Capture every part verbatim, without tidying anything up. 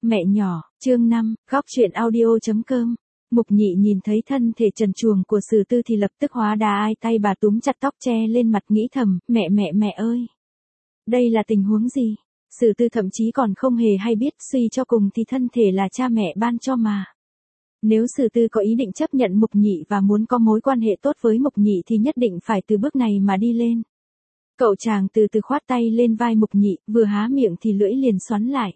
Mẹ nhỏ, chương năm, góc truyện audio.com. Mục Nhị nhìn thấy thân thể trần truồng của Sử Tư thì lập tức hóa đá ai tay bà túm chặt tóc che lên mặt nghĩ thầm, mẹ mẹ mẹ ơi. Đây là tình huống gì? Sử Tư thậm chí còn không hề hay biết, suy cho cùng thì thân thể là cha mẹ ban cho mà. Nếu Sử Tư có ý định chấp nhận Mục Nhị và muốn có mối quan hệ tốt với Mục Nhị thì nhất định phải từ bước này mà đi lên. Cậu chàng từ từ khoát tay lên vai Mục Nhị, vừa há miệng thì lưỡi liền xoắn lại.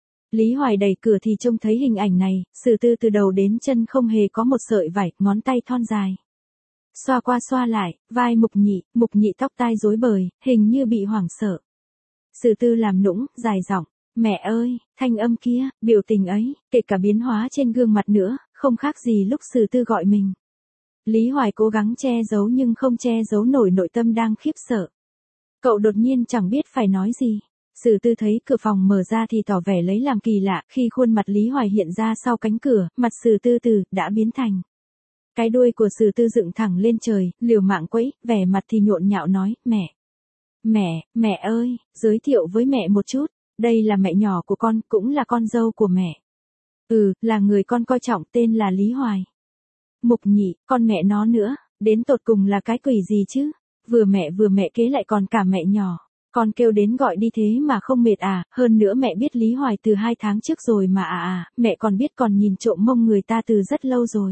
Lý Hoài đẩy cửa thì trông thấy hình ảnh này, Sử Tư từ đầu đến chân không hề có một sợi vải, ngón tay thon dài. Xoa qua xoa lại, vai Mục Nhị, Mục Nhị tóc tai rối bời, hình như bị hoảng sợ. Sử Tư làm nũng, dài giọng, mẹ ơi, thanh âm kia, biểu tình ấy, kể cả biến hóa trên gương mặt nữa, không khác gì lúc Sử Tư gọi mình. Lý Hoài cố gắng che giấu nhưng không che giấu nổi nội tâm đang khiếp sợ. Cậu đột nhiên chẳng biết phải nói gì. Sử Tư thấy cửa phòng mở ra thì tỏ vẻ lấy làm kỳ lạ, khi khuôn mặt Lý Hoài hiện ra sau cánh cửa, mặt Sử Tư từ đã biến thành. Cái đuôi của Sử Tư dựng thẳng lên trời, liều mạng quẫy, vẻ mặt thì nhộn nhạo nói, mẹ. Mẹ, mẹ ơi, giới thiệu với mẹ một chút, đây là mẹ nhỏ của con, cũng là con dâu của mẹ. Ừ, là người con coi trọng, tên là Lý Hoài. Mục Nhị, con mẹ nó nữa, đến tột cùng là cái quỷ gì chứ? Vừa mẹ vừa mẹ kế lại còn cả mẹ nhỏ. Con kêu đến gọi đi thế mà không mệt à, hơn nữa mẹ biết Lý Hoài từ hai tháng trước rồi mà à à, mẹ còn biết còn nhìn trộm mông người ta từ rất lâu rồi.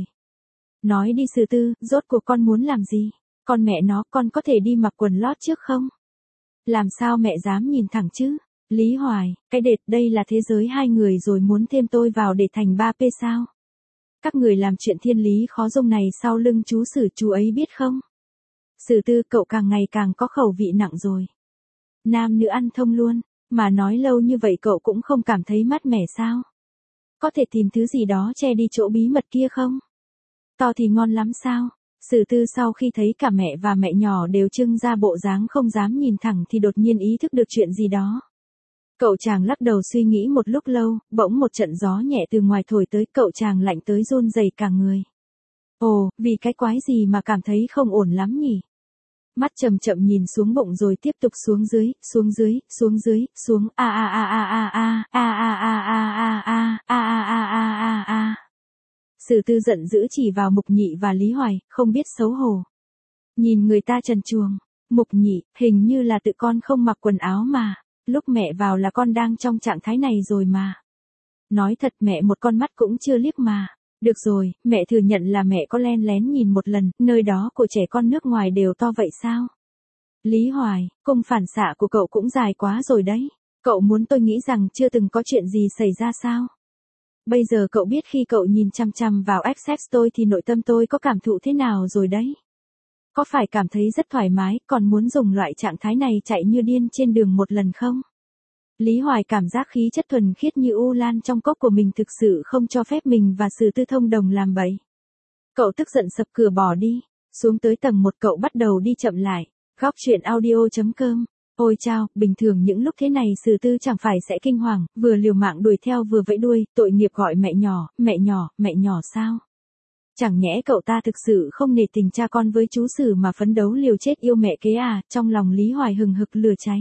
Nói đi Sử Tư, rốt cuộc con muốn làm gì? Con mẹ nó, con có thể đi mặc quần lót trước không? Làm sao mẹ dám nhìn thẳng chứ? Lý Hoài, cái đệt, đây là thế giới hai người rồi muốn thêm tôi vào để thành ba pê sao? Các người làm chuyện thiên lý khó dung này sau lưng chú Sử chú ấy biết không? Sử Tư, cậu càng ngày càng có khẩu vị nặng rồi. Nam nữ ăn thông luôn, mà nói lâu như vậy cậu cũng không cảm thấy mát mẻ sao? Có thể tìm thứ gì đó che đi chỗ bí mật kia không? To thì ngon lắm sao? Sử Tư sau khi thấy cả mẹ và mẹ nhỏ đều trưng ra bộ dáng không dám nhìn thẳng thì đột nhiên ý thức được chuyện gì đó. Cậu chàng lắc đầu suy nghĩ một lúc lâu, bỗng một trận gió nhẹ từ ngoài thổi tới, cậu chàng lạnh tới run rẩy cả người. Ồ, vì cái quái gì mà cảm thấy không ổn lắm nhỉ? Mắt chậm chậm nhìn xuống bụng rồi tiếp tục xuống dưới, xuống dưới, xuống dưới, xuống a a a a a a a a a a a a a a a a a. Sử Tư giận dữ chỉ vào Mục Nhị và Lý Hoài, không biết xấu hổ. Nhìn người ta trần truồng, Mục Nhị, hình như là tự con không mặc quần áo mà, lúc mẹ vào là con đang trong trạng thái này rồi mà. Nói thật mẹ một con mắt cũng chưa liếc mà. Được rồi, mẹ thừa nhận là mẹ có len lén nhìn một lần, nơi đó của trẻ con nước ngoài đều to vậy sao? Lý Hoài, cung phản xạ của cậu cũng dài quá rồi đấy. Cậu muốn tôi nghĩ rằng chưa từng có chuyện gì xảy ra sao? Bây giờ cậu biết khi cậu nhìn chăm chăm vào X tôi thì nội tâm tôi có cảm thụ thế nào rồi đấy? Có phải cảm thấy rất thoải mái, còn muốn dùng loại trạng thái này chạy như điên trên đường một lần không? Lý Hoài cảm giác khí chất thuần khiết như u lan trong cốc của mình thực sự không cho phép mình và Sử Tư thông đồng làm bậy. Cậu tức giận sập cửa bỏ đi, xuống tới tầng một cậu bắt đầu đi chậm lại. Góc truyện audio.com. Ôi chao, bình thường những lúc thế này Sử Tư chẳng phải sẽ kinh hoàng, vừa liều mạng đuổi theo vừa vẫy đuôi, tội nghiệp gọi mẹ nhỏ, mẹ nhỏ, mẹ nhỏ sao? Chẳng nhẽ cậu ta thực sự không nể tình cha con với chú Sử mà phấn đấu liều chết yêu mẹ kế à? Trong lòng Lý Hoài hừng hực lửa cháy.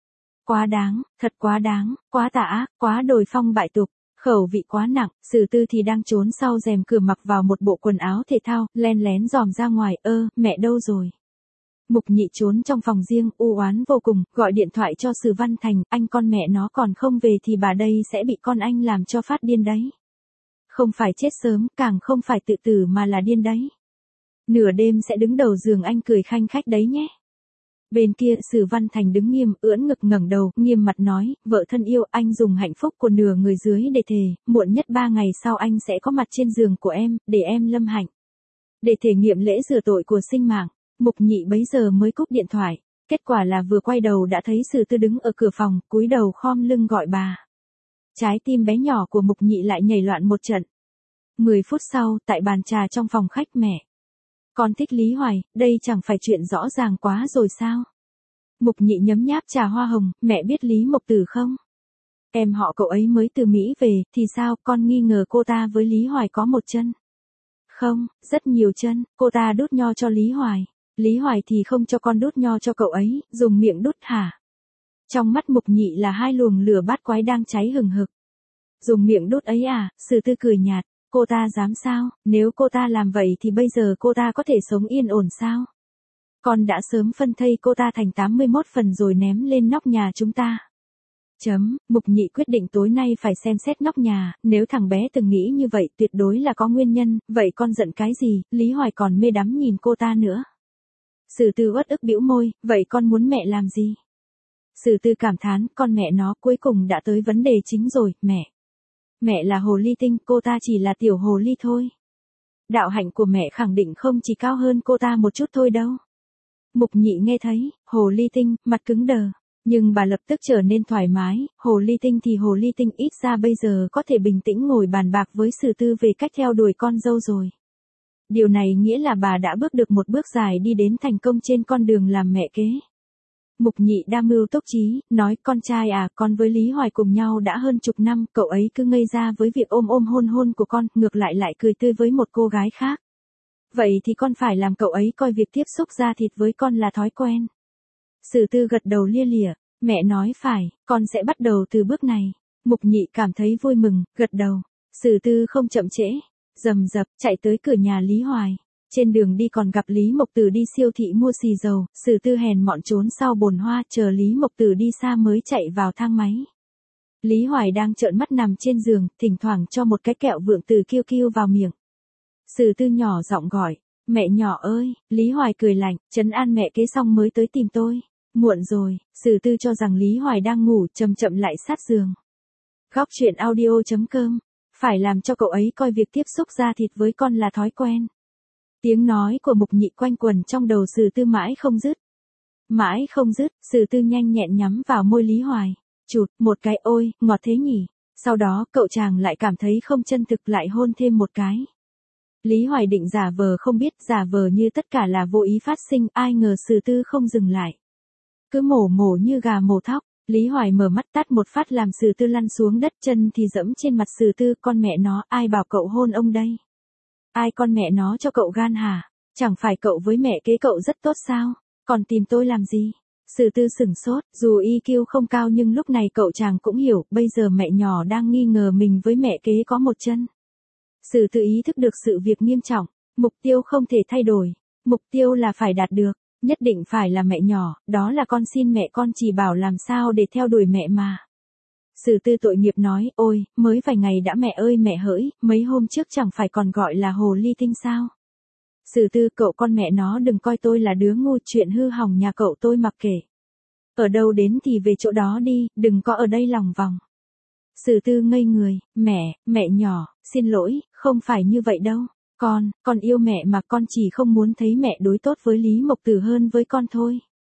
Quá đáng, thật quá đáng, quá tà ác, quá đồi phong bại tục, khẩu vị quá nặng. Sử Tư thì đang trốn sau rèm cửa mặc vào một bộ quần áo thể thao, len lén dòm ra ngoài, ơ, mẹ đâu rồi? Mục Nhị trốn trong phòng riêng, u oán vô cùng, gọi điện thoại cho Sử Văn Thành, anh con mẹ nó còn không về thì bà đây sẽ bị con anh làm cho phát điên đấy. Không phải chết sớm, càng không phải tự tử mà là điên đấy. Nửa đêm sẽ đứng đầu giường anh cười khanh khách đấy nhé. Bên kia, Sử Văn Thành đứng nghiêm, ưỡn ngực ngẩng đầu, nghiêm mặt nói, vợ thân yêu, anh dùng hạnh phúc của nửa người dưới để thề, muộn nhất ba ngày sau anh sẽ có mặt trên giường của em, để em lâm hạnh. Để thể nghiệm lễ rửa tội của sinh mạng, Mục Nhị bấy giờ mới cúp điện thoại, kết quả là vừa quay đầu đã thấy Sử Tư đứng ở cửa phòng, cúi đầu khom lưng gọi bà. Trái tim bé nhỏ của Mục Nhị lại nhảy loạn một trận. Mười phút sau, tại bàn trà trong phòng khách mẹ. Con thích Lý Hoài, đây chẳng phải chuyện rõ ràng quá rồi sao? Mục Nhị nhấm nháp trà hoa hồng, mẹ biết Lý Mộc Tử không? Em họ cậu ấy mới từ Mỹ về, thì sao, con nghi ngờ cô ta với Lý Hoài có một chân? Không, rất nhiều chân, cô ta đút nho cho Lý Hoài. Lý Hoài thì không cho con đút nho cho cậu ấy, dùng miệng đút hả? Trong mắt Mục Nhị là hai luồng lửa bát quái đang cháy hừng hực. Dùng miệng đút ấy à, Sử Tư cười nhạt, cô ta dám sao, nếu cô ta làm vậy thì bây giờ cô ta có thể sống yên ổn sao? Con đã sớm phân thây cô ta thành tám mươi mốt phần rồi ném lên nóc nhà chúng ta. Chấm, Mục Nhị quyết định tối nay phải xem xét nóc nhà, nếu thằng bé từng nghĩ như vậy tuyệt đối là có nguyên nhân, vậy con giận cái gì, Lý Hoài còn mê đắm nhìn cô ta nữa. Sử Tư uất ức bĩu môi, vậy con muốn mẹ làm gì? Sử Tư cảm thán, con mẹ nó cuối cùng đã tới vấn đề chính rồi, mẹ. Mẹ là hồ ly tinh, cô ta chỉ là tiểu hồ ly thôi. Đạo hạnh của mẹ khẳng định không chỉ cao hơn cô ta một chút thôi đâu. Mục Nhị nghe thấy, hồ ly tinh, mặt cứng đờ. Nhưng bà lập tức trở nên thoải mái, hồ ly tinh thì hồ ly tinh, ít ra bây giờ có thể bình tĩnh ngồi bàn bạc với Sử Tư về cách theo đuổi con dâu rồi. Điều này nghĩa là bà đã bước được một bước dài đi đến thành công trên con đường làm mẹ kế. Mục Nhị đa mưu túc trí, nói con trai à, con với Lý Hoài cùng nhau đã hơn chục năm, cậu ấy cứ ngây ra với việc ôm ôm hôn hôn của con, ngược lại lại cười tươi với một cô gái khác. Vậy thì con phải làm cậu ấy coi việc tiếp xúc da thịt với con là thói quen. Sử Tư gật đầu lia lịa, mẹ nói phải, con sẽ bắt đầu từ bước này. Mục Nhị cảm thấy vui mừng, gật đầu. Sử Tư không chậm trễ, rầm rập chạy tới cửa nhà Lý Hoài. Trên đường đi còn gặp Lý Mộc Tử đi siêu thị mua xì dầu, Sử Tư hèn mọn trốn sau bồn hoa chờ Lý Mộc Tử đi xa mới chạy vào thang máy. Lý Hoài đang trợn mắt nằm trên giường, thỉnh thoảng cho một cái kẹo vượng từ kiêu kiêu vào miệng. Sử Tư nhỏ giọng gọi, mẹ nhỏ ơi, Lý Hoài cười lạnh, trấn an mẹ kế xong mới tới tìm tôi. Muộn rồi, Sử Tư cho rằng Lý Hoài đang ngủ, chậm chậm lại sát giường. Góc truyện audio chấm com, phải làm cho cậu ấy coi việc tiếp xúc da thịt với con là thói quen. Tiếng nói của Mục Nhị quanh quẩn trong đầu Sử Tư mãi không dứt. Mãi không dứt, Sử Tư nhanh nhẹn nhắm vào môi Lý Hoài, chụt một cái, ôi, ngọt thế nhỉ. Sau đó cậu chàng lại cảm thấy không chân thực, lại hôn thêm một cái. Lý Hoài định giả vờ không biết, giả vờ như tất cả là vô ý phát sinh, ai ngờ Sử Tư không dừng lại. Cứ mổ mổ như gà mổ thóc, Lý Hoài mở mắt tát một phát làm Sử Tư lăn xuống đất, chân thì dẫm trên mặt Sử Tư, con mẹ nó, ai bảo cậu hôn ông đây? Ai con mẹ nó cho cậu gan hả? Chẳng phải cậu với mẹ kế cậu rất tốt sao? Còn tìm tôi làm gì? Sử Tư sửng sốt, dù i kiu không cao nhưng lúc này cậu chàng cũng hiểu, bây giờ mẹ nhỏ đang nghi ngờ mình với mẹ kế có một chân. Sử Tư ý thức được sự việc nghiêm trọng, mục tiêu không thể thay đổi, mục tiêu là phải đạt được, nhất định phải là mẹ nhỏ, đó là con xin mẹ, con chỉ bảo làm sao để theo đuổi mẹ mà. Sử Tư tội nghiệp nói, ôi, mới vài ngày đã mẹ ơi mẹ hỡi, mấy hôm trước chẳng phải còn gọi là hồ ly tinh sao. Sử Tư, cậu con mẹ nó đừng coi tôi là đứa ngu, chuyện hư hỏng nhà cậu tôi mặc kệ. Ở đâu đến thì về chỗ đó đi, đừng có ở đây lòng vòng. Sử Tư ngây người, mẹ, mẹ nhỏ, xin lỗi, không phải như vậy đâu. Con, con yêu mẹ mà, con chỉ không muốn thấy mẹ đối tốt với Lý Mộc Tử hơn với con thôi.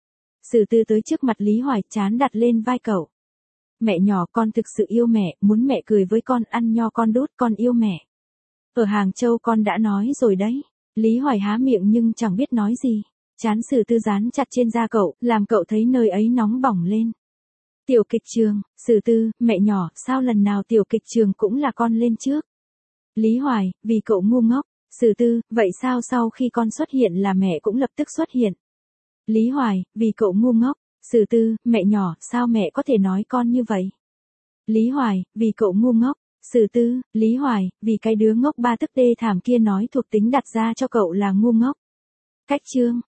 Sử Tư tới trước mặt Lý Hoài, trán đặt lên vai cậu. Mẹ nhỏ, con thực sự yêu mẹ, muốn mẹ cười với con, ăn nho con đút, con yêu mẹ. Ở Hàng Châu con đã nói rồi đấy. Lý Hoài há miệng nhưng chẳng biết nói gì. Trán Sử Tư dán chặt trên da cậu, làm cậu thấy nơi ấy nóng bỏng lên. Tiểu kịch trường, Sử Tư, mẹ nhỏ, sao lần nào tiểu kịch trường cũng là con lên trước? Lý Hoài, vì cậu ngu ngốc. Sử Tư, vậy sao sau khi con xuất hiện là mẹ cũng lập tức xuất hiện? Lý Hoài, vì cậu ngu ngốc. Sử Tư, mẹ nhỏ, sao mẹ có thể nói con như vậy? Lý Hoài, vì cậu ngu ngốc. Sử Tư, Lý Hoài, vì cái đứa ngốc ba tức đê thảm kia nói thuộc tính đặt ra cho cậu là ngu ngốc. Cách chương.